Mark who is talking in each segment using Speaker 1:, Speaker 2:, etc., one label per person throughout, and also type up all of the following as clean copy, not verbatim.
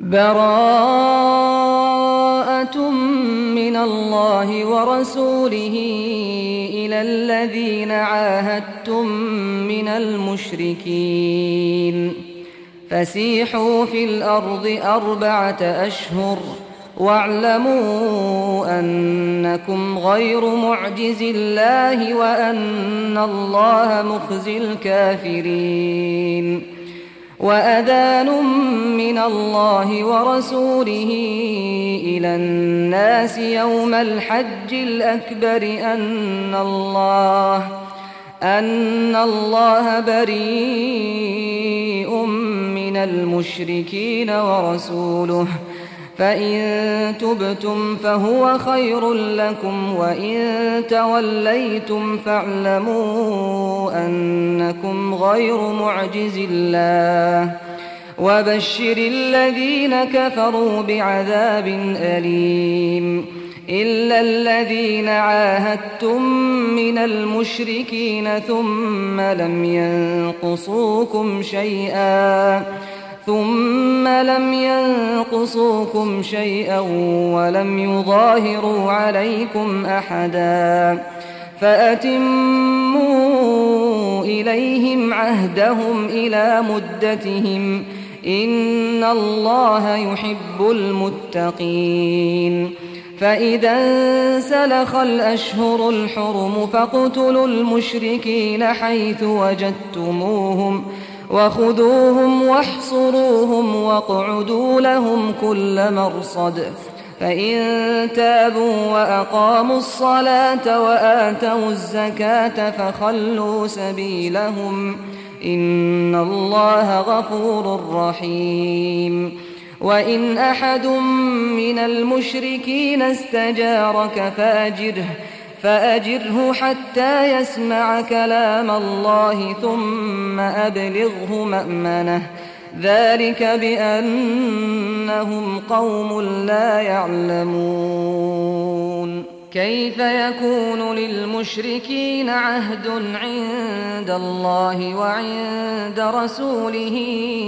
Speaker 1: براءة من الله ورسوله إلى الذين عاهدتم من المشركين فسيحوا في الأرض 4 أشهر واعلموا أنكم غير معجز الله وأن الله مخزي الكافرين وأذان من الله ورسوله إلى الناس يوم الحج الأكبر أن الله بريء من المشركين ورسوله فإن تبتم فهو خير لكم وإن توليتم فاعلموا أنكم غير معجز الله وبشر الذين كفروا بعذاب أليم إلا الذين عاهدتم من المشركين ثم لم ينقصوكم شيئا ولم يظاهروا عليكم أحدا فأتموا إليهم عهدهم إلى مدتهم إن الله يحب المتقين فإذا انسلخ الأشهر الحرم فاقتلوا المشركين حيث وجدتموهم وخذوهم واحصروهم واقعدوا لهم كل مرصد فإن تابوا وأقاموا الصلاة وآتوا الزكاة فخلوا سبيلهم إن الله غفور رحيم وإن أحد من المشركين استجارك فأجره حتى يسمع كلام الله ثم أبلغه مأمنه ذلك بأنهم قوم لا يعلمون كيف يكون للمشركين عهد عند الله وعند رسوله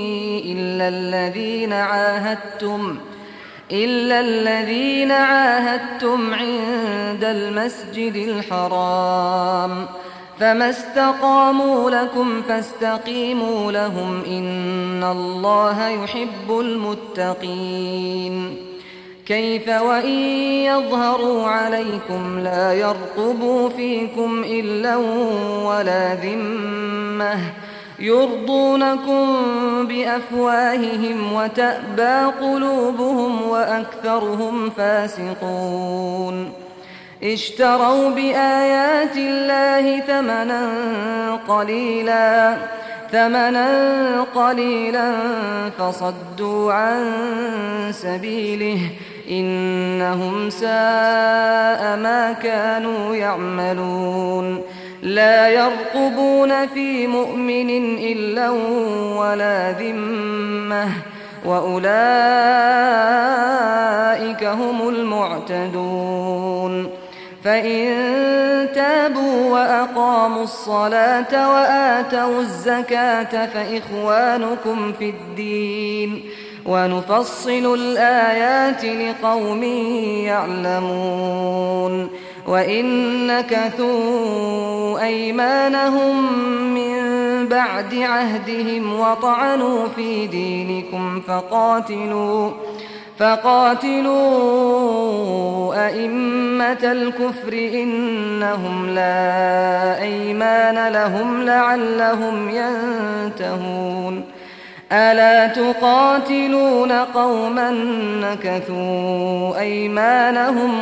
Speaker 1: إلا الذين عاهدتم عند المسجد الحرام فما استقاموا لكم فاستقيموا لهم إن الله يحب المتقين كيف وإن يظهروا عليكم لا يرقبوا فيكم إلا ولا ذمة يرضونكم بأفواههم وتأبى قلوبهم وأكثرهم فاسقون اشتروا بآيات الله ثمنا قليلا فصدوا عن سبيله إنهم ساء ما كانوا يعملون لا يرقبون في مؤمن إلا ولا ذمة وأولئك هم المعتدون فإن تابوا وأقاموا الصلاة وآتوا الزكاة فإخوانكم في الدين ونفصل الآيات لقوم يعلمون وإن نكثوا أيمانهم من بعد عهدهم وطعنوا في دينكم فقاتلوا أئمة الكفر إنهم لا أيمان لهم لعلهم ينتهون ألا تقاتلون قوما نكثوا أيمانهم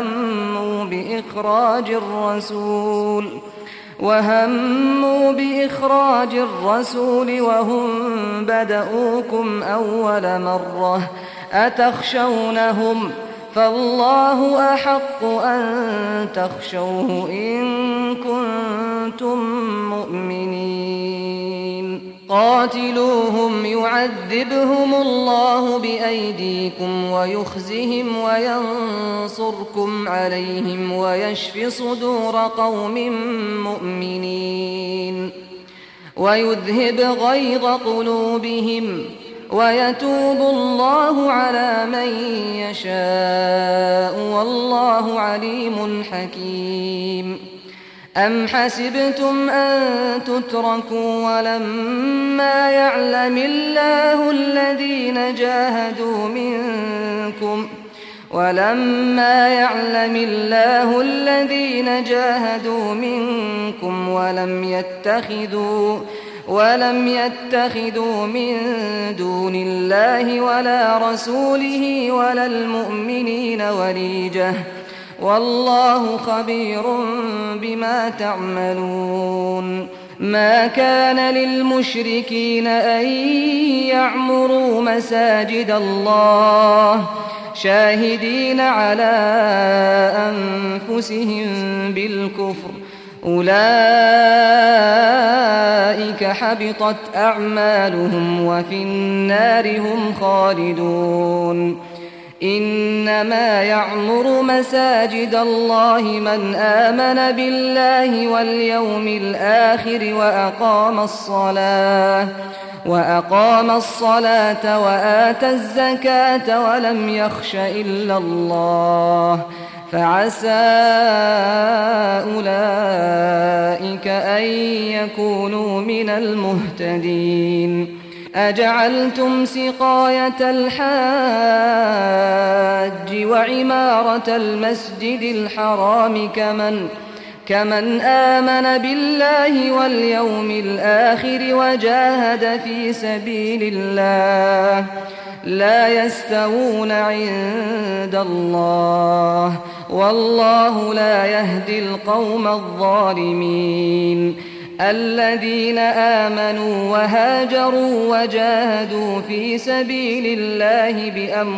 Speaker 1: وهموا بإخراج الرسول وهم بدؤوكم أول مرة أتخشونهم فالله أحق أن تخشوه إن كنتم مؤمنين قاتلوهم يعذبهم الله بأيديكم ويخزهم وينصركم عليهم ويشف صدور قوم مؤمنين ويذهب غيظ قلوبهم ويتوب الله يشاء والله عليم حكيم. أم حسبتم أن تتركوا ولما يعلم الله الذين جاهدوا منكم ولم يتخذوا من دون الله ولا رسوله ولا المؤمنين وليجة والله خبير بما تعملون. ما كان للمشركين أن يعمروا مساجد الله شاهدين على أنفسهم بالكفر أولئك حبطت أعمالهم وفي النار هم خالدون. إنما يعمر مساجد الله من آمن بالله واليوم الآخر وأقام الصلاة وآتى الزكاة ولم يخش إلا الله فعسى أولئك أن يكونوا من المهتدين. أجعلتم سقاية الحاج وعمارة المسجد الحرام كمن آمن بالله واليوم الآخر وجاهد في سبيل الله لا يستوون عند الله والله لا يهدي القوم الظالمين. الذين آمنوا وهاجروا وجاهدوا في سبيل الله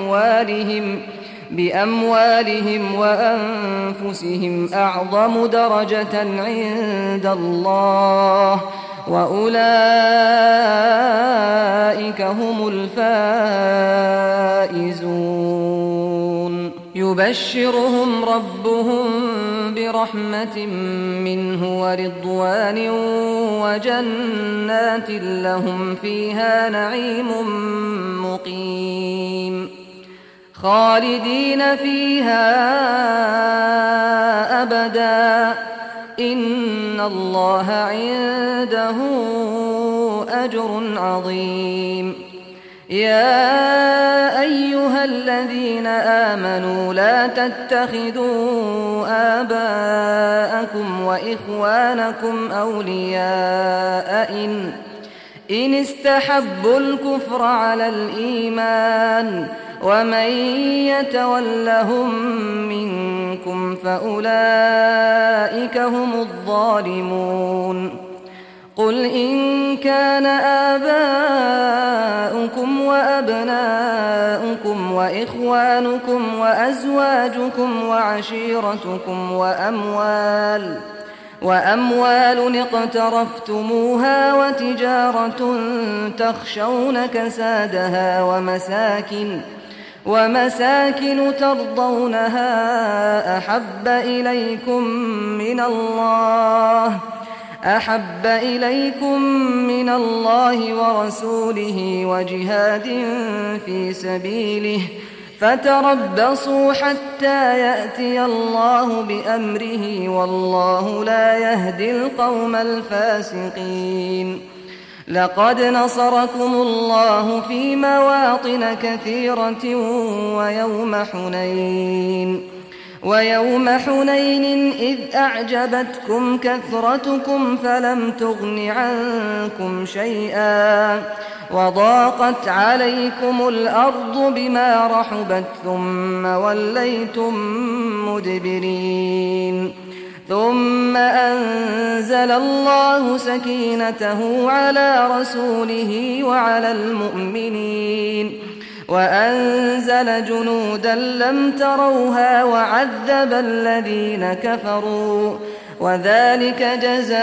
Speaker 1: بأموالهم وأنفسهم أعظم درجة عند الله وأولئك هم الفائزون. يبشرهم ربهم برحمة منه ورضوان وجنات لهم فيها نعيم مقيم خالدين فيها أبدا إن الله عنده أجر عظيم. يا أيها الذين آمنوا لا تتخذوا آباءكم وإخوانكم أولياء إن استحبوا الكفر على الإيمان ومن يتولهم منكم فأولئك هم الظالمون. قل إن كان آباؤكم وأبناؤكم وإخوانكم وأزواجكم وعشيرتكم وأموال اقترفتموها وتجارة تخشون كسادها ومساكن ترضونها أحب إليكم من الله ورسوله وجهاد في سبيله فتربصوا حتى يأتي الله بأمره والله لا يهدي القوم الفاسقين. لقد نصركم الله في مواطن كثيرة ويوم حنين إذ أعجبتكم كثرتكم فلم تغن عنكم شيئا وضاقت عليكم الأرض بما رحبت ثم وليتم مدبرين. ثم أنزل الله سكينته على رسوله وعلى المؤمنين وأنزل جنودا لم تروها وعذب الذين كفروا وذلك جزاء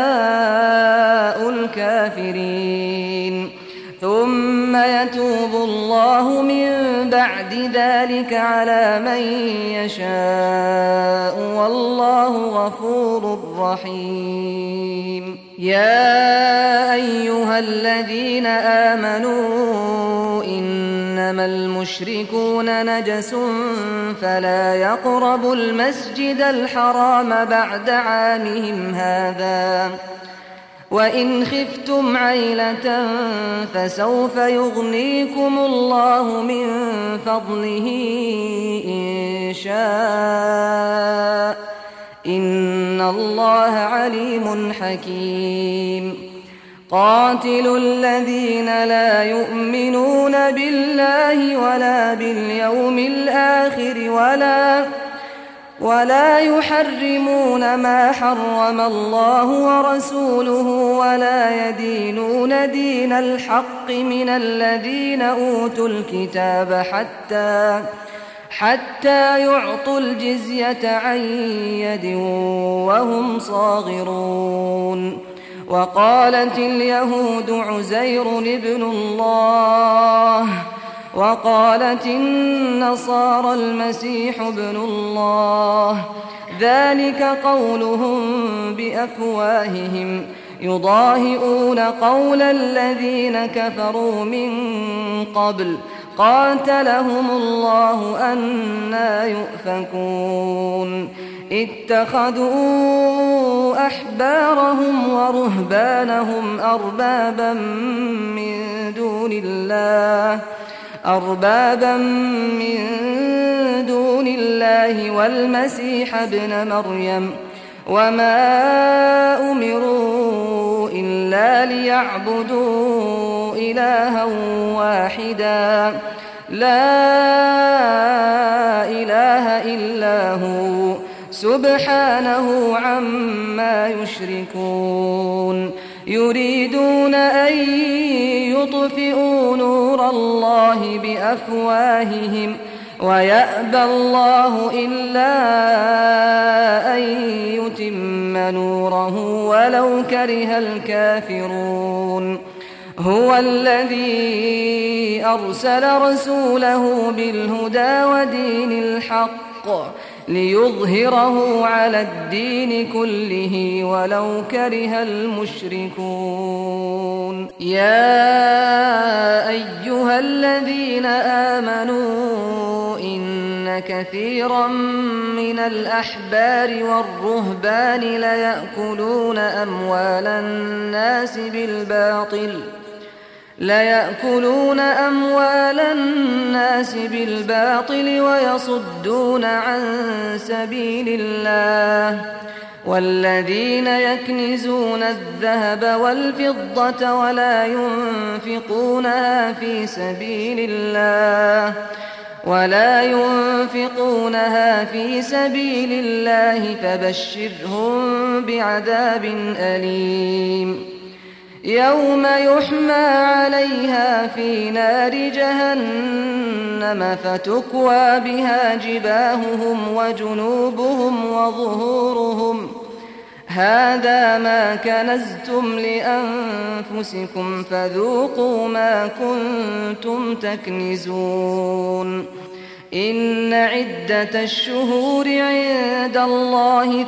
Speaker 1: الكافرين. ثم يتوب الله من بعد ذلك على من يشاء والله غفور رحيم. يا أيها الذين آمنوا إن إنما المشركون نجس فلا يقربوا المسجد الحرام بعد عامهم هذا وإن خفتم عيلة فسوف يغنيكم الله من فضله إن شاء إن الله عليم حكيم قاتلوا الذين لا يؤمنون بالله ولا باليوم الآخر ولا يحرمون ما حرم الله ورسوله ولا يدينون دين الحق من الذين أوتوا الكتاب حتى يعطوا الجزية عن يد وهم صاغرون وقالت اليهود عزير ابن الله وقالت النصارى المسيح ابن الله ذلك قولهم بأفواههم يضاهئون قول الذين كفروا من قبل قاتلهم الله أنى يؤفكون اتخذوا أحبارهم ورهبانهم أربابا من دون الله والمسيح ابن مريم وما أمروا إلا ليعبدوا إلها واحدا لا إله إلا هو سبحانه عما يشركون يريدون أن يطفئوا نور الله بأفواههم ويأبى الله إلا أن يتم نوره ولو كره الكافرون هو الذي أرسل رسوله بالهدى ودين الحق ليظهره على الدين كله ولو كره المشركون يا أيها الذين آمنوا إن كثيرا من الأحبار والرهبان ليأكلون أموال الناس بالباطل ويصدون عن سبيل الله والذين يكنزون الذهب والفضة ولا ينفقونها في سبيل الله فبشرهم بعذاب أليم يوم يحمى عليها في نار جهنم فتكوى بها جباههم وجنوبهم وظهورهم هذا ما كنزتم لأنفسكم فذوقوا ما كنتم تكنزون إن عدة الشهور عند الله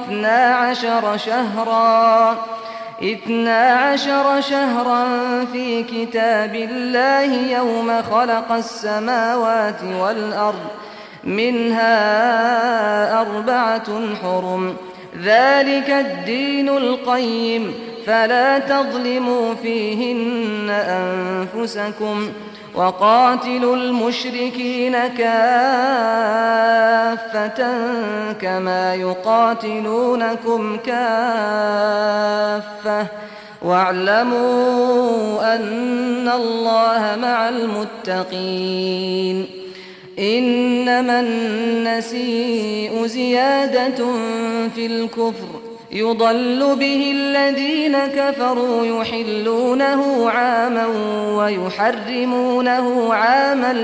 Speaker 1: 12 شهرا في كتاب الله يوم خلق السماوات والأرض منها 4 حرم ذلك الدين القيم فلا تظلموا فيهن أنفسكم وقاتلوا المشركين كافة كما يقاتلونكم كافة واعلموا أن الله مع المتقين إنما النسيء زيادة في الكفر يضل به الذين كفروا يحلونه عاما ويحرمونه عاما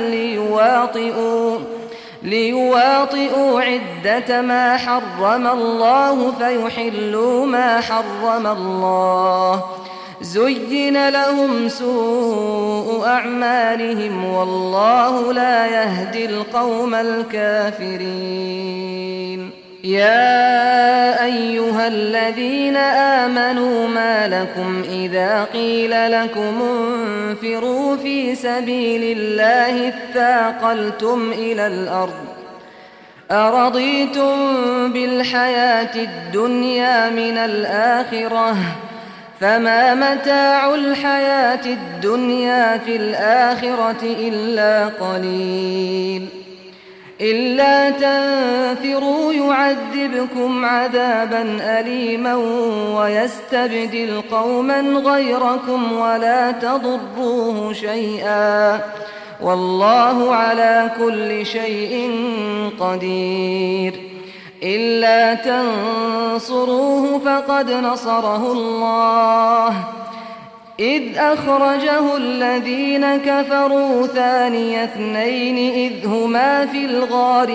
Speaker 1: ليواطئوا عدة ما حرم الله فيحلوا ما حرم الله زين لهم سوء أعمالهم والله لا يهدي القوم الكافرين يا أيها الذين آمنوا ما لكم إذا قيل لكم انفروا في سبيل الله اثاقلتم إلى الأرض أرضيتم بالحياة الدنيا من الآخرة فما متاع الحياة الدنيا في الآخرة إلا قليل إلا تنفروا يعذبكم عذابا أليما ويستبدل قوما غيركم ولا تضروه شيئا والله على كل شيء قدير إلا تنصروه فقد نصره الله إذ أخرجه الذين كفروا ثاني اثنين إذ هما في الغار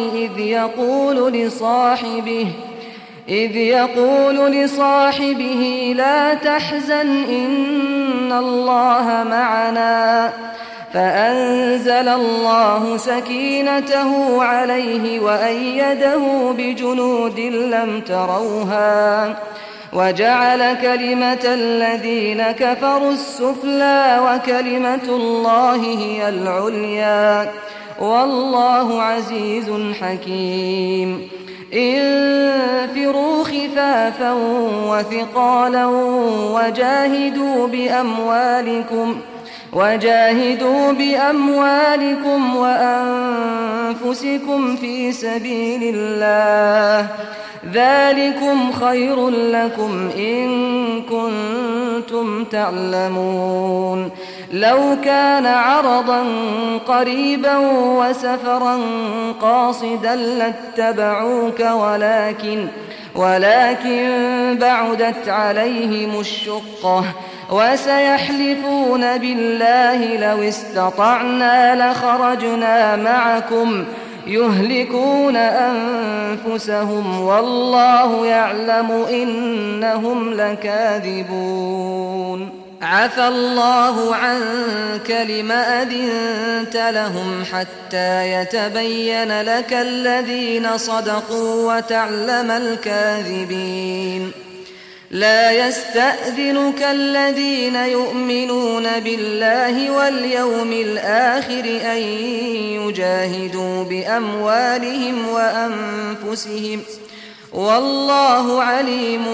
Speaker 1: إذ يقول لصاحبه لا تحزن إن الله معنا فأنزل الله سكينته عليه وأيده بجنود لم تروها وجعل كلمة الذين كفروا السفلى وكلمة الله هي العليا والله عزيز حكيم انفروا خفافا وثقالا وجاهدوا بأموالكم وأنفسكم في سبيل الله ذلكم خير لكم إن كنتم تعلمون لو كان عرضا قريبا وسفرا قاصدا لاتبعوك ولكن بعدت عليهم الشقة وسيحلفون بالله لو استطعنا لخرجنا معكم يهلكون أنفسهم والله يعلم إنهم لكاذبون عفى الله عنك لما أذنت لهم حتى يتبين لك الذين صدقوا وتعلم الكاذبين لا يستأذنك الذين يؤمنون بالله واليوم الآخر أن يجاهدوا بأموالهم وأنفسهم والله عليم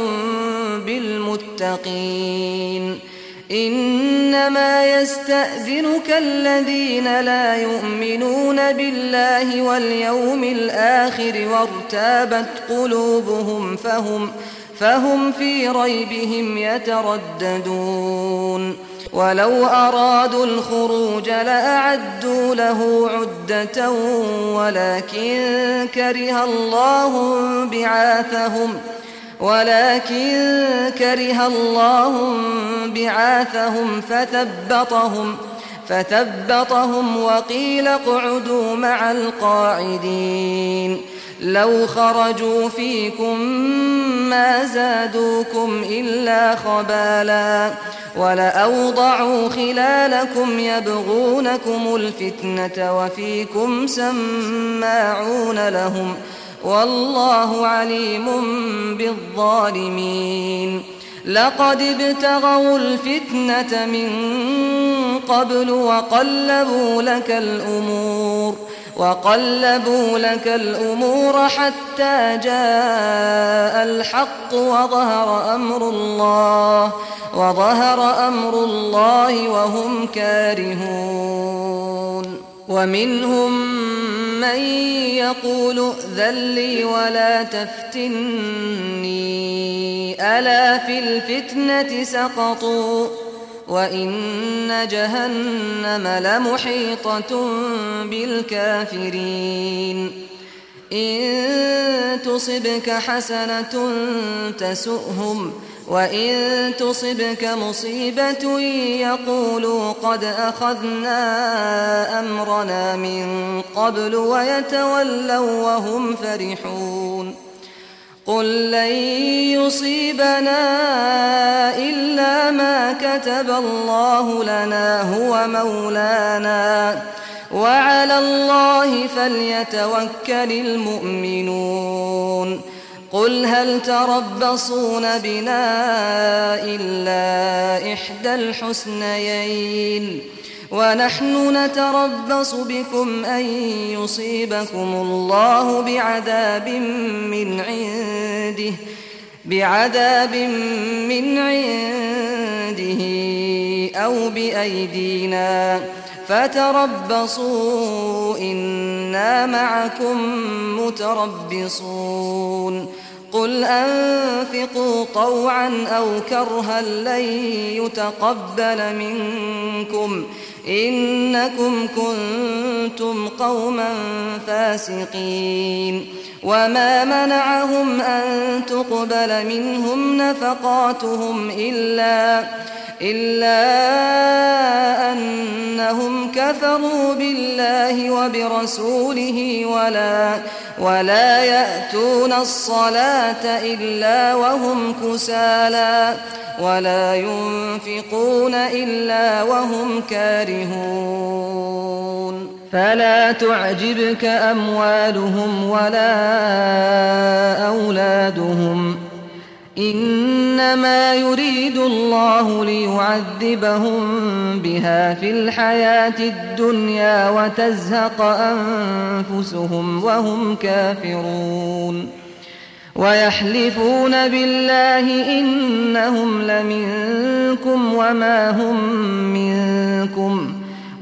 Speaker 1: بالمتقين إنما يستأذنك الذين لا يؤمنون بالله واليوم الآخر وارتابت قلوبهم فهم في ريبهم يترددون ولو أرادوا الخروج لأعدوا له عدة ولكن كره الله بعاثهم فثبطهم وقيل اقعدوا مع القاعدين لو خرجوا فيكم ما زادوكم إلا خبالا ولأوضعوا خلالكم يبغونكم الفتنة وفيكم سماعون لهم والله عليم بالظالمين لقد ابتغوا الفتنة من قبل وقلبوا لك الأمور حتى جاء الحق وظهر أمر الله وهم كارهون ومنهم من يقول ائذن لي ولا تفتني ألا في الفتنة سقطوا وإن جهنم لمحيطة بالكافرين إن تصبك حسنة تسؤهم وإن تصبك مصيبة يقولوا قد أخذنا أمرنا من قبل ويتولوا وهم فرحون قل لن يصيبنا إلا ما كتب الله لنا هو مولانا وعلى الله فليتوكل المؤمنون قل هل تربصون بنا إلا إحدى الحسنيين ونحن نتربص بكم أن يصيبكم الله بعذاب من عنده أو بأيدينا فتربصوا إنا معكم متربصون قل أنفقوا طوعا أو كرها لن يتقبل منكم إنكم كنتم قوما فاسقين وما منعهم أن تقبل منهم نفقاتهم إلا أنهم كفروا بالله وبرسوله ولا يأتون الصلاة إلا وهم كسالى ولا ينفقون إلا وهم كارهون فلا تعجبك أموالهم ولا أولادهم إنما يريد الله ليعذبهم بها في الحياة الدنيا وتزهق أنفسهم وهم كافرون ويحلفون بالله إنهم لمنكم وما هم منكم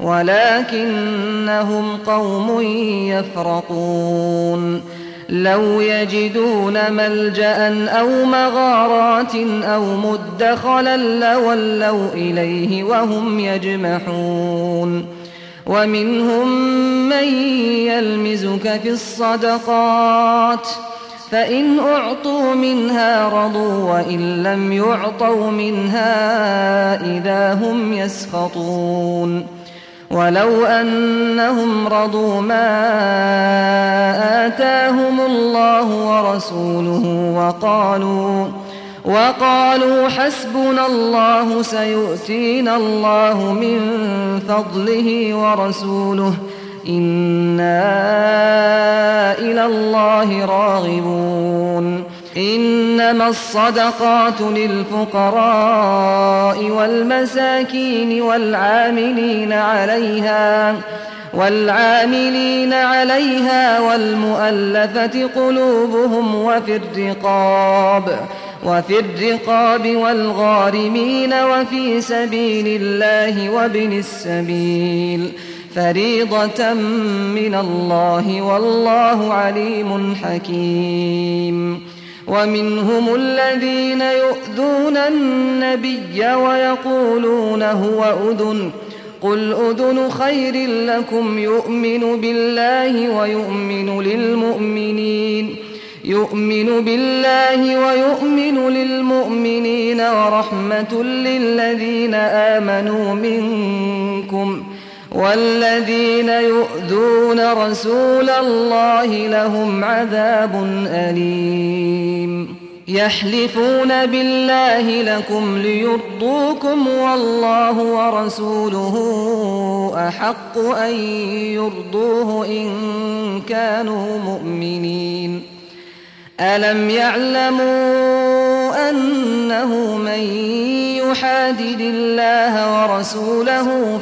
Speaker 1: ولكنهم قوم يفرقون لو يجدون ملجأ أو مغارات أو مدخلا لولوا إليه وهم يجمحون ومنهم من يلمزك في الصدقات فإن أعطوا منها رضوا وإن لم يعطوا منها إذا هم يسخطون ولو أنهم رضوا ما آتاهم الله ورسوله وقالوا حسبنا الله سيؤتينا الله من فضله ورسوله إنا إلى الله راغبون إنما الصدقات للفقراء والمساكين والعاملين عليها والمؤلفة قلوبهم وفي الرقاب والغارمين وفي سبيل الله وابن السبيل فريضة من الله والله عليم حكيم ومنهم الذين يؤذون النبي ويقولون هو أذن قل أذن خير لكم يؤمن بالله ويؤمن للمؤمنين ورحمة للذين آمنوا منكم والذين يؤذون رسول الله لهم عذاب أليم يحلفون بالله لكم ليرضوكم والله ورسوله أحق أن يرضوه إن كانوا مؤمنين ألم يعلموا أنه من يحادد الله ورسوله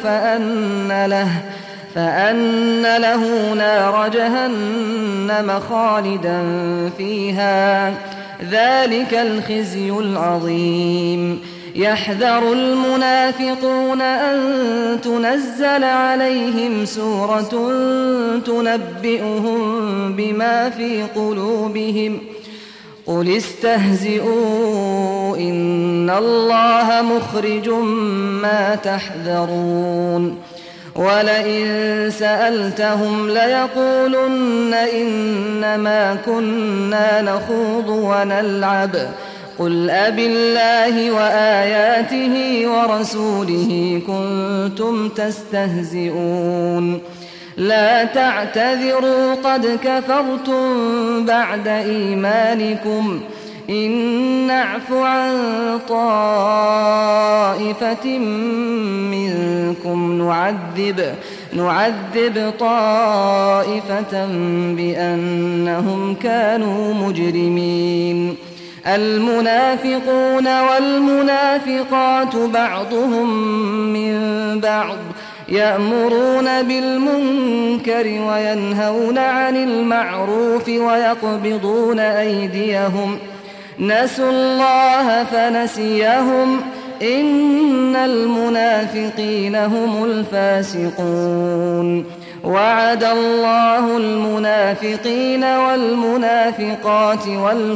Speaker 1: فأن له نار جهنم خالدا فيها ذلك الخزي العظيم يحذر المنافقون أن تنزل عليهم سورة تنبئهم بما في قلوبهم قل استهزئوا إن الله مخرج ما تحذرون ولئن سألتهم ليقولن إنما كنا نخوض ونلعب قل أبالله وآياته ورسوله كنتم تستهزئون لا تعتذروا قد كفرتم بعد إيمانكم إن نعف عن طائفة منكم نعذب طائفة بأنهم كانوا مجرمين المنافقون والمنافقات بعضهم من بعض يأمرون بالمنكر وينهون عن المعروف ويقبضون أيديهم نسوا الله فنسيهم إن المنافقين هم الفاسقون وعد الله المنافقين والمنافقات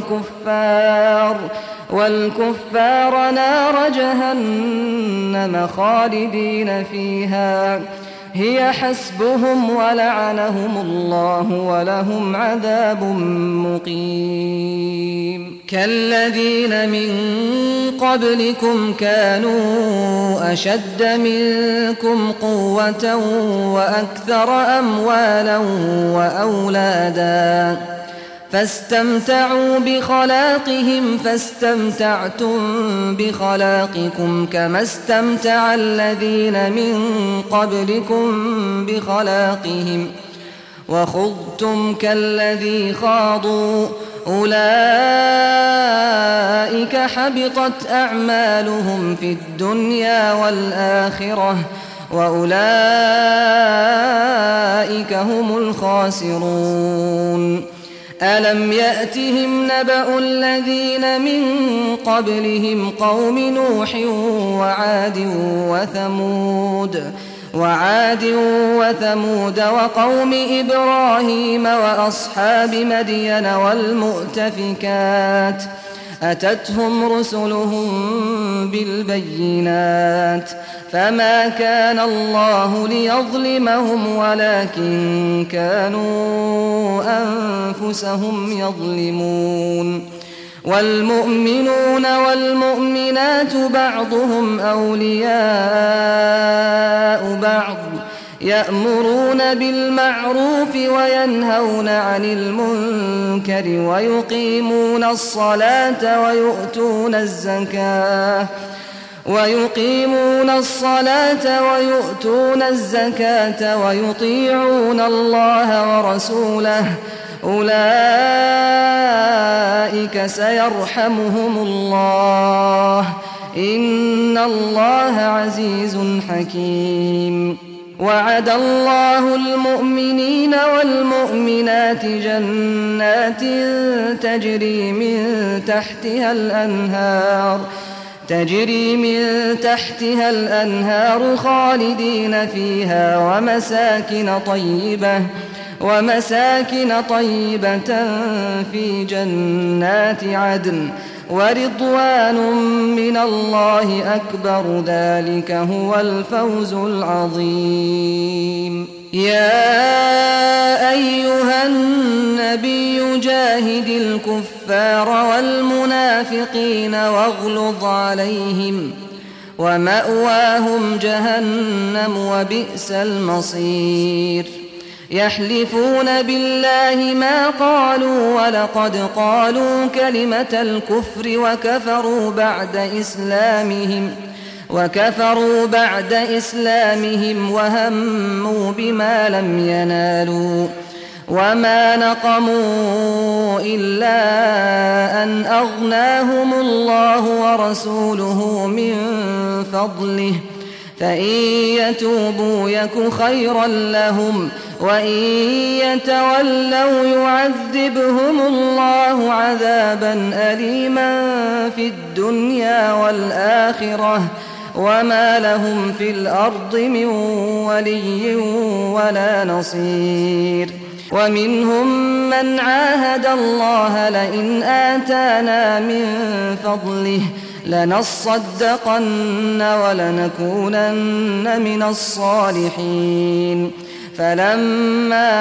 Speaker 1: والكفار نار جهنم خالدين فيها هي حسبهم ولعنهم الله ولهم عذاب مقيم كالذين من قبلكم كانوا أشد منكم قوة وأكثر أموالا وأولادا فاستمتعوا بخلاقهم فاستمتعتم بخلاقكم كما استمتع الذين من قبلكم بخلاقهم وخضتم كالذي خاضوا أولئك حبطت أعمالهم في الدنيا والآخرة وأولئك هم الخاسرون ألم يأتهم نبأ الذين من قبلهم قوم نوح وعاد وثمود وقوم إبراهيم وأصحاب مدين والمؤتفكات أتتهم رسلهم بالبينات فما كان الله ليظلمهم ولكن كانوا أنفسهم يظلمون والمؤمنون والمؤمنات بعضهم أولياء بعض يأمرون بالمعروف وينهون عن المنكر ويقيمون الصلاة ويؤتون الزكاة ويطيعون الله ورسوله أولئك سيرحمهم الله إن الله عزيز حكيم وعد الله المؤمنين والمؤمنات جنات تجري من تحتها الأنهار خالدين فيها ومساكن طيبة في جنات عدن ورضوان من الله أكبر ذلك هو الفوز العظيم يا أيها النبي جاهد الكفار والمنافقين واغلظ عليهم ومأواهم جهنم وبئس المصير يحلفون بالله ما قالوا ولقد قالوا كلمة الكفر وكفروا بعد إسلامهم وهموا بما لم ينالوا وما نقموا إلا أن أغناهم الله ورسوله من فضله فإن يتوبوا يك خيرا لهم وإن يتولوا يعذبهم الله عذابا أليما في الدنيا والآخرة وما لهم في الأرض من ولي ولا نصير ومنهم من عاهد الله لئن آتانا من فضله لنصدقن ولنكونن من الصالحين فلما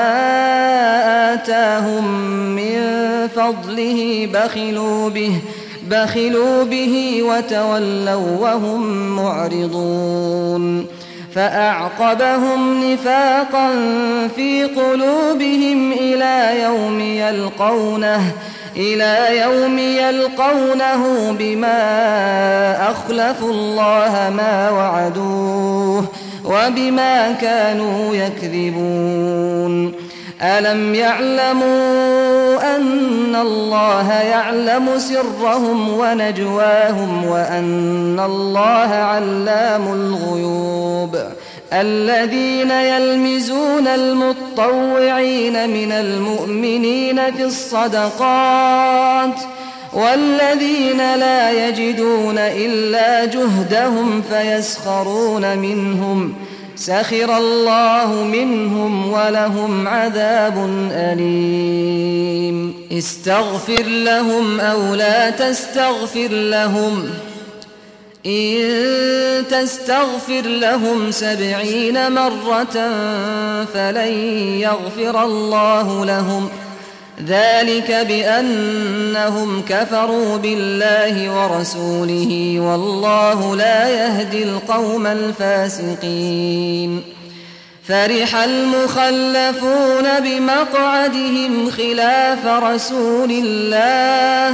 Speaker 1: آتاهم من فضله بخلوا به وتولوا وهم معرضون فأعقبهم نفاقا في قلوبهم إلى يوم يلقونه إلى يوم يلقونه بما أخلفوا الله ما وعدوه وبما كانوا يكذبون ألم يعلموا أن الله يعلم سرهم ونجواهم وأن الله علام الغيوب الذين يلمزون المطوعين من المؤمنين في الصدقات والذين لا يجدون إلا جهدهم فيسخرون منهم سخر الله منهم ولهم عذاب أليم استغفر لهم أو لا تستغفر لهم إن تستغفر لهم 70 مرة فلن يغفر الله لهم ذلك بأنهم كفروا بالله ورسوله والله لا يهدي القوم الفاسقين فرح المخلفون بمقعدهم خلاف رسول الله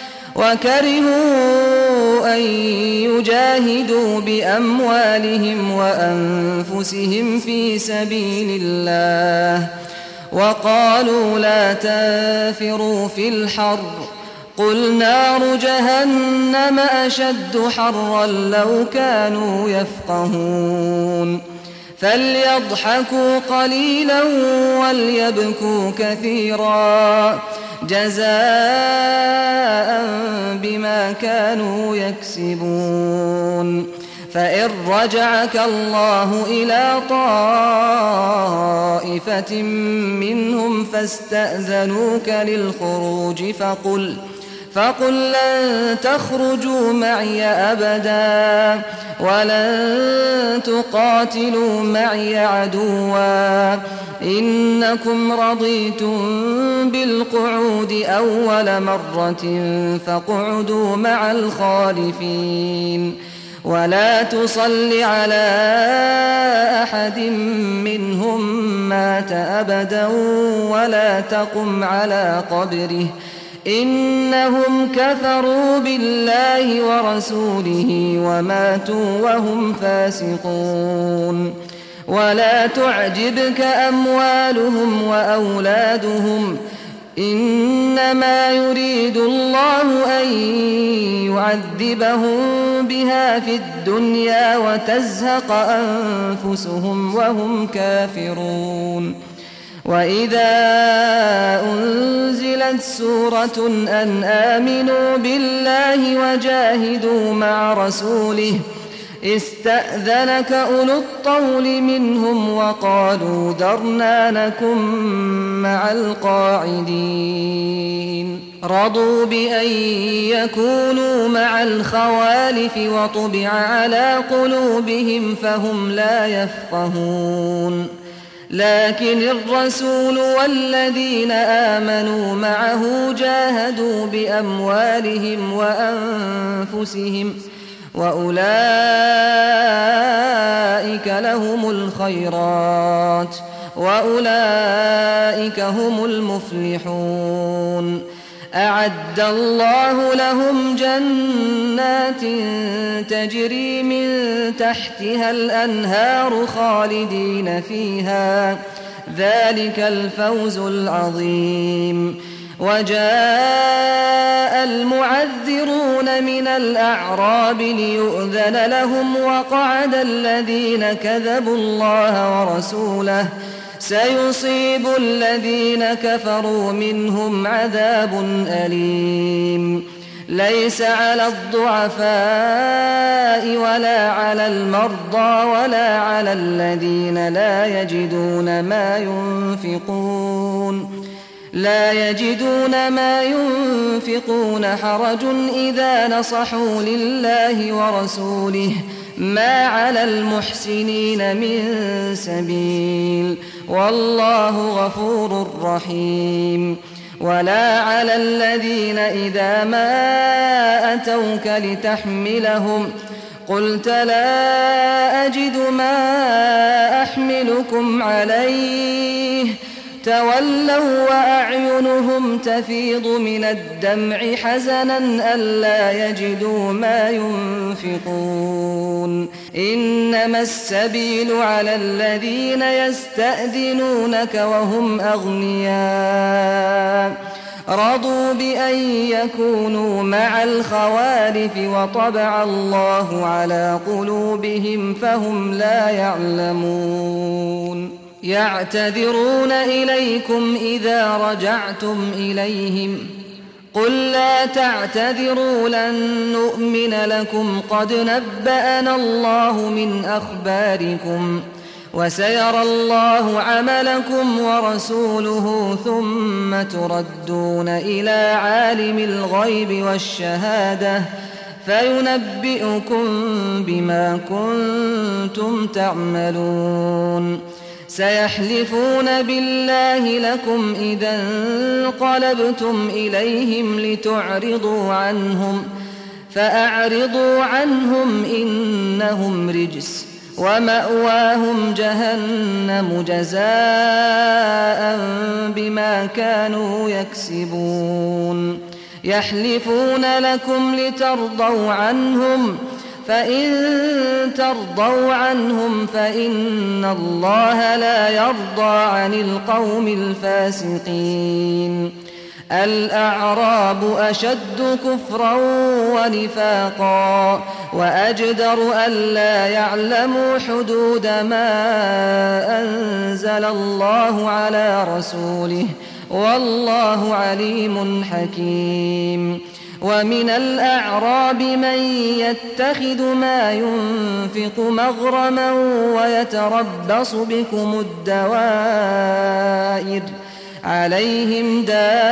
Speaker 1: وكرهوا أن يجاهدوا بأموالهم وأنفسهم في سبيل الله وقالوا لا تنفروا في الحر قل نار جهنم أشد حرا لو كانوا يفقهون فليضحكوا قليلا وليبكوا كثيرا جزاء بما كانوا يكسبون فإن رجعك الله إلى طائفة منهم فاستأذنوك للخروج فقل لن تخرجوا معي أبدا ولن تقاتلوا معي عدوا إنكم رضيتم بالقعود أول مرة فاقعدوا مع الخالفين ولا تصل على أحد منهم مات أبدا ولا تقم على قبره إنهم كفروا بالله ورسوله وماتوا وهم فاسقون ولا تعجبك أموالهم وأولادهم إنما يريد الله أن يعذبهم بها في الدنيا وتزهق أنفسهم وهم كافرون وإذا أنزلت سورة أن آمنوا بالله وجاهدوا مع رسوله استأذنك أولو الطول منهم وقالوا ذرنا نكن مع القاعدين رضوا بأن يكونوا مع الخوالف وطبع على قلوبهم فهم لا يفقهون لكن الرسول والذين آمنوا معه جاهدوا بأموالهم وأنفسهم وأولئك لهم الخيرات وأولئك هم المفلحون أعد الله لهم جنات تجري من تحتها الأنهار خالدين فيها ذلك الفوز العظيم وجاء المعذرون من الأعراب ليؤذن لهم وقعد الذين كذبوا الله ورسوله سيصيب الذين كفروا منهم عذاب أليم ليس على الضعفاء ولا على المرضى ولا على الذين لا يجدون ما ينفقون حرج إذا نصحوا لله ورسوله ما على المحسنين من سبيل والله غفور رحيم ولا على الذين إذا ما أتوك لتحملهم قلت لا أجد ما أحملكم عليه تولوا وأعينهم تفيض من الدمع حزنا ألا يجدوا ما ينفقون إنما السبيل على الذين يستأذنونك وهم أغنياء رضوا بأن يكونوا مع الخوالف وطبع الله على قلوبهم فهم لا يعلمون يعتذرون إليكم إذا رجعتم إليهم قل لا تعتذروا لن نؤمن لكم قد نبأنا الله من أخباركم وسيرى الله عملكم ورسوله ثم تردون إلى عالم الغيب والشهادة فينبئكم بما كنتم تعملون سيحلفون بالله لكم إذا انقلبتم إليهم لتعرضوا عنهم فأعرضوا عنهم إنهم رجس ومأواهم جهنم جزاء بما كانوا يكسبون يحلفون لكم لترضوا عنهم فإن ترضوا عنهم فإن الله لا يرضى عن القوم الفاسقين الأعراب أشد كفرا ونفاقا وأجدر ألا يعلموا حدود ما أنزل الله على رسوله والله عليم حكيم ومن الأعراب من يتخذ ما ينفق مغرما ويتربص بكم الدوائر عليهم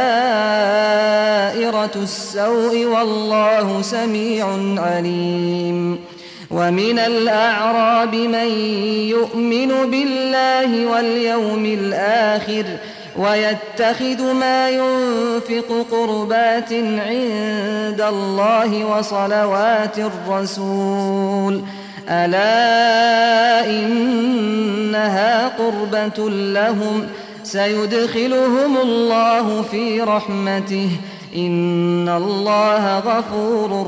Speaker 1: دائرة السوء والله سميع عليم ومن الأعراب من يؤمن بالله واليوم الآخر ويتخذ ما ينفق قربات عند الله وصلوات الرسول ألا إنها قربة لهم سيدخلهم الله في رحمته إن الله غفور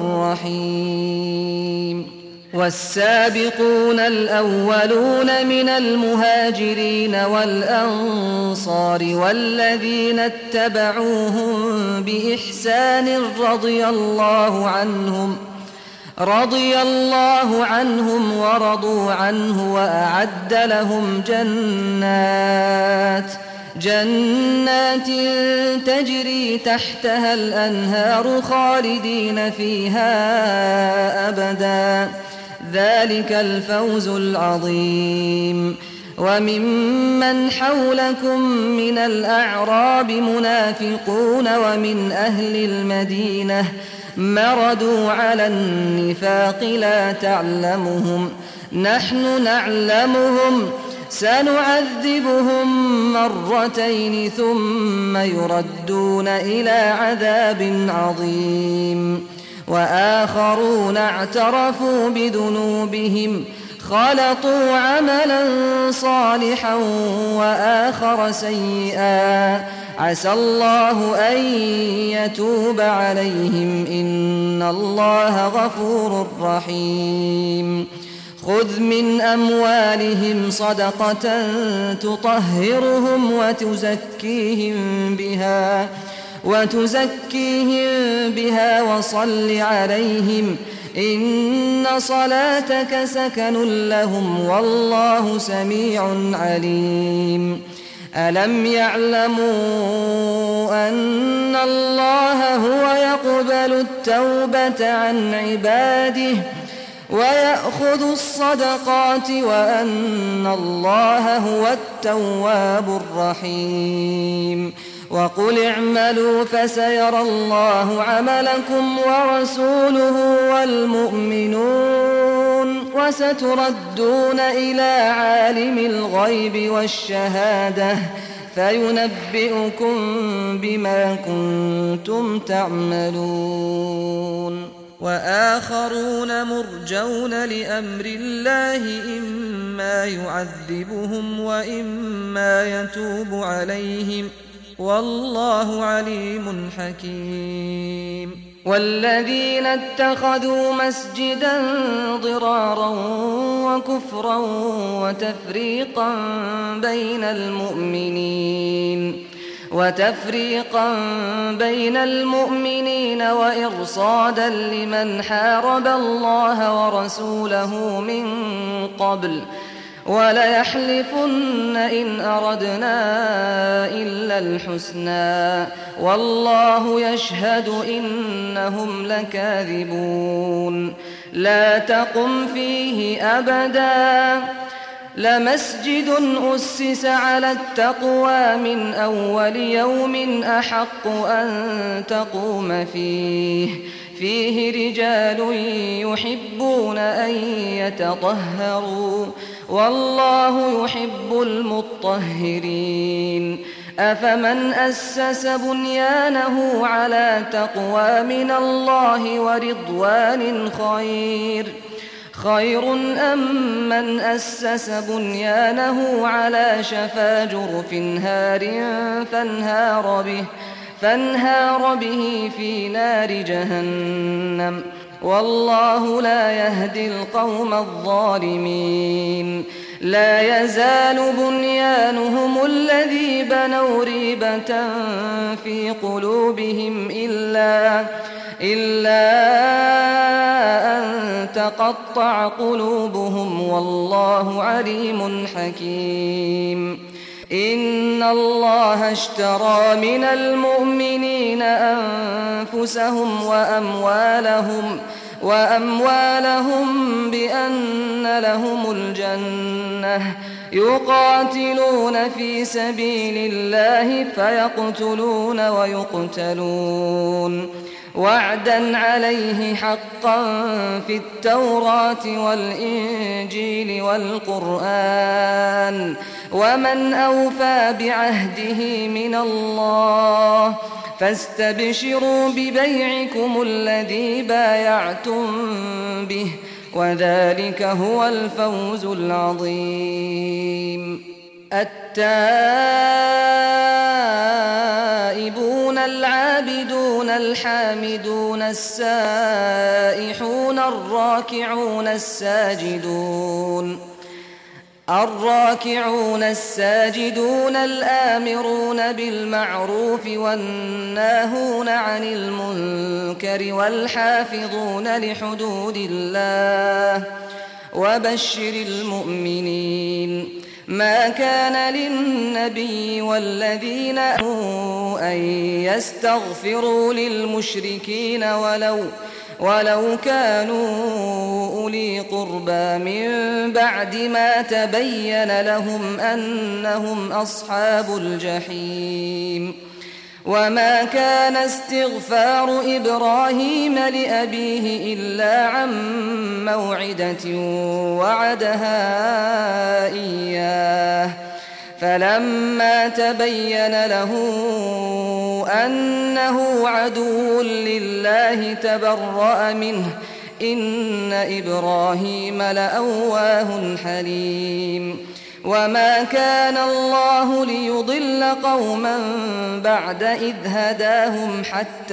Speaker 1: رحيم والسابقون الأولون من المهاجرين والأنصار والذين اتبعوهم بإحسان رضي الله عنهم ورضوا عنه وأعد لهم جنات تجري تحتها الأنهار خالدين فيها أبدا ذلك الفوز العظيم وممن حولكم من الأعراب منافقون ومن أهل المدينة مردوا على النفاق لا تعلمهم نحن نعلمهم سنعذبهم مرتين ثم يردون إلى عذاب عظيم وآخرون اعترفوا بذنوبهم خلطوا عملا صالحا وآخر سيئا عسى الله أن يتوب عليهم إن الله غفور رحيم خذ من أموالهم صدقة تطهرهم وتزكيهم بها وصل عليهم إن صلاتك سكن لهم والله سميع عليم ألم يعلموا أن الله هو يقبل التوبة عن عباده ويأخذ الصدقات وأن الله هو التواب الرحيم وقل اعملوا فسيرى الله عملكم ورسوله والمؤمنون وستردون إلى عالم الغيب والشهادة فينبئكم بما كنتم تعملون
Speaker 2: وآخرون مرجون لأمر الله إما يعذبهم وإما يتوب عليهم والله عليم حكيم.
Speaker 1: والذين اتخذوا مسجدا ضرارا وكفرا وتفريقا بين المؤمنين وإرصادا لمن حارب الله ورسوله من قبل وليحلفن إن أردنا إلا الحسنى والله يشهد إنهم لكاذبون. لا تقم فيه أبدا لمسجد أسس على التقوى من أول يوم أحق أن تقوم فيه رجال يحبون أن يتطهروا والله يحب المطهرين. أفمن أسس بنيانه على تقوى من الله ورضوان خير أم من أسس بنيانه على شفا جرف هار فانهار به في نار جهنم والله لا يهدي القوم الظالمين. لا يزال بنيانهم الذي بنوا ريبة في قلوبهم إلا أن تقطع قلوبهم والله عليم حكيم. إن الله اشترى من المؤمنين أنفسهم وأموالهم بأن لهم الجنة يقاتلون في سبيل الله فيقتلون ويقتلون وعدا عليه حقا في التوراة والإنجيل والقرآن ومن أوفى بعهده من الله فاستبشروا ببيعكم الذي بايعتم به وذلك هو الفوز العظيم. التائبون العابدون الحامدون السائحون الراكعون الساجدون الآمرون بالمعروف والناهون عن المنكر والحافظون لحدود الله وبشر المؤمنين. ما كان للنبي والذين آمنوا أن يستغفروا للمشركين ولو كانوا أولي قربى من بعد ما تبين لهم أنهم أصحاب الجحيم. وما كان استغفار إبراهيم لأبيه إلا عن موعدة وعدها إياه فلما تبين له أنه عدو لله تبرأ منه إن إبراهيم لأواه حليم. وما كان الله ليضل قوما بعد إذ هداهم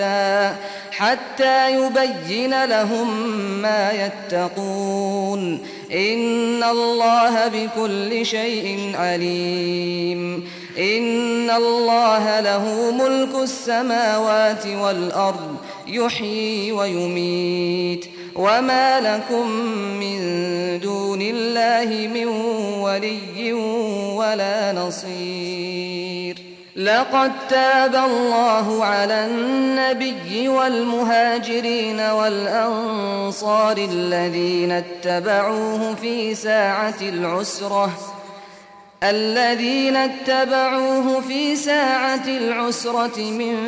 Speaker 1: حتى يبين لهم ما يتقون إن الله بكل شيء عليم. إن الله له ملك السماوات والأرض يحيي ويميت وما لكم من دون الله من ولي ولا نصير. لقد تاب الله على النبي والمهاجرين والأنصار الذين اتبعوه في ساعة العسرة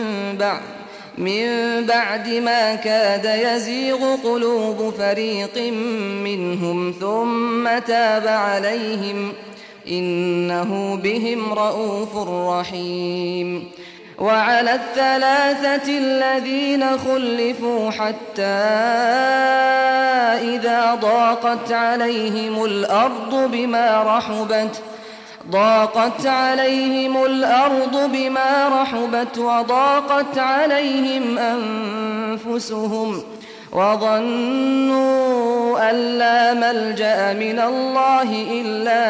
Speaker 1: من بعد ما كاد يزيغ قلوب فريق منهم ثم تاب عليهم إنه بهم رءوف رحيم. وعلى الثلاثة الذين خلفوا حتى إذا ضاقت عليهم الأرض بما رحبت وضاقت عليهم أنفسهم وظنوا أن لا ملجأ من الله إلا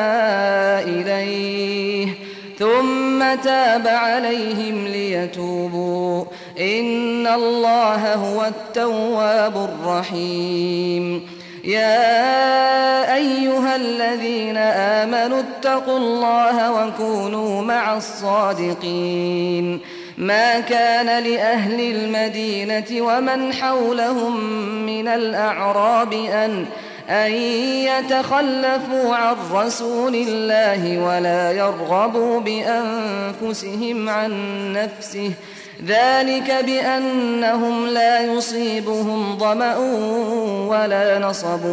Speaker 1: إليه ثم تاب عليهم ليتوبوا إن الله هو التواب الرحيم يا أيها الذين آمنوا اتقوا الله وكونوا مع الصادقين ما كان لأهل المدينة ومن حولهم من الأعراب أن يتخلفوا عن رسول الله ولا يرغبوا بأنفسهم عن نفسه ذلك بأنهم لا يصيبهم ظمأ ولا نصب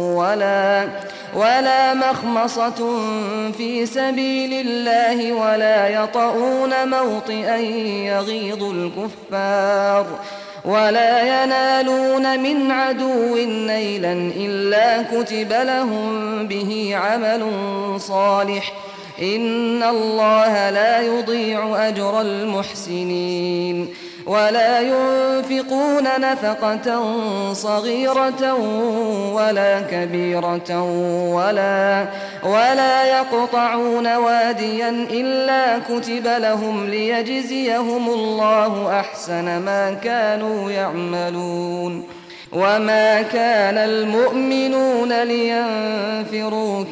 Speaker 1: ولا مخمصة في سبيل الله ولا يطؤون موطئا يغيظ الكفار ولا ينالون من عدو نيلا إلا كتب لهم به عمل صالح إن الله لا يضيع أجر المحسنين ولا ينفقون نفقة صغيرة ولا كبيرة ولا يقطعون واديا إلا كتب لهم ليجزيهم الله أحسن ما كانوا يعملون وما كان المؤمنون لينفروا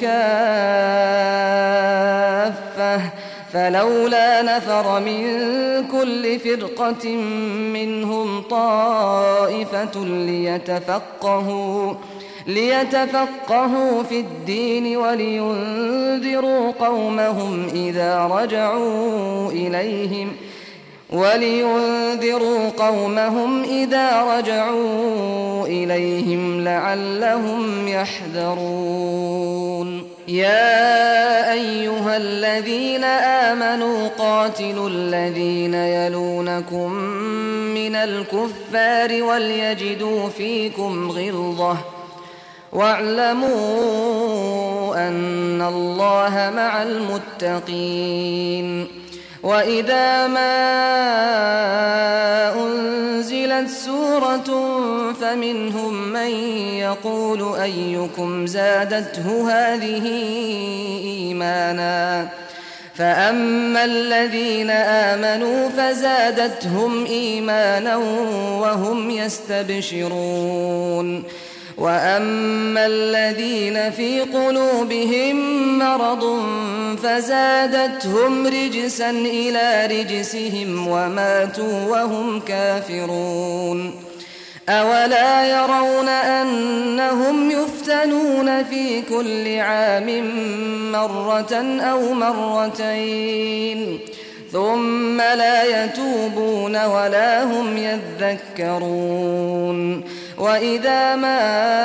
Speaker 1: كافة فلولا نفر من كل فرقة منهم طائفة ليتفقهوا في الدين ولينذروا قومهم إذا رجعوا إليهم لعلهم يحذرون يا أيها الذين آمنوا قاتلوا الذين يلونكم من الكفار وليجدوا فيكم غلظة واعلموا أن الله مع المتقين وإذا ما أنزلت سورة فمنهم من يقول أيكم زادته هذه إيمانا فأما الذين آمنوا فزادتهم إيمانا وهم يستبشرون وأما الذين في قلوبهم مرض فزادتهم رجسا إلى رجسهم وماتوا وهم كافرون أولا يرون أنهم يفتنون في كل عام مرة أو مرتين ثم لا يتوبون ولا هم يذكرون وإذا ما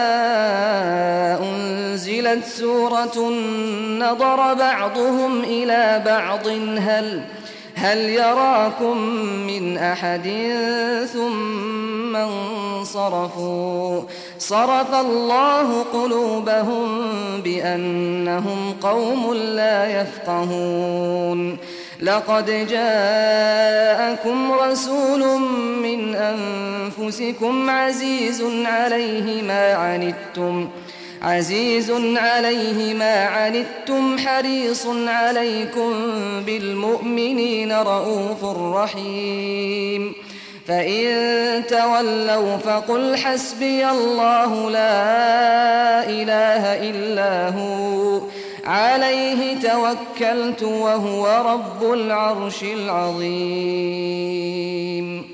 Speaker 1: أنزلت سورة نظر بعضهم إلى بعض هل يراكم من أحد ثم انصرفوا صرف الله قلوبهم بأنهم قوم لا يفقهون لقد جاءكم رسول من أنفسكم عزيز عليه ما عنتم حريص عليكم بالمؤمنين رؤوف رحيم فإن تولوا فقل حسبي الله لا إله إلا هو عليه توكلت وهو رب العرش العظيم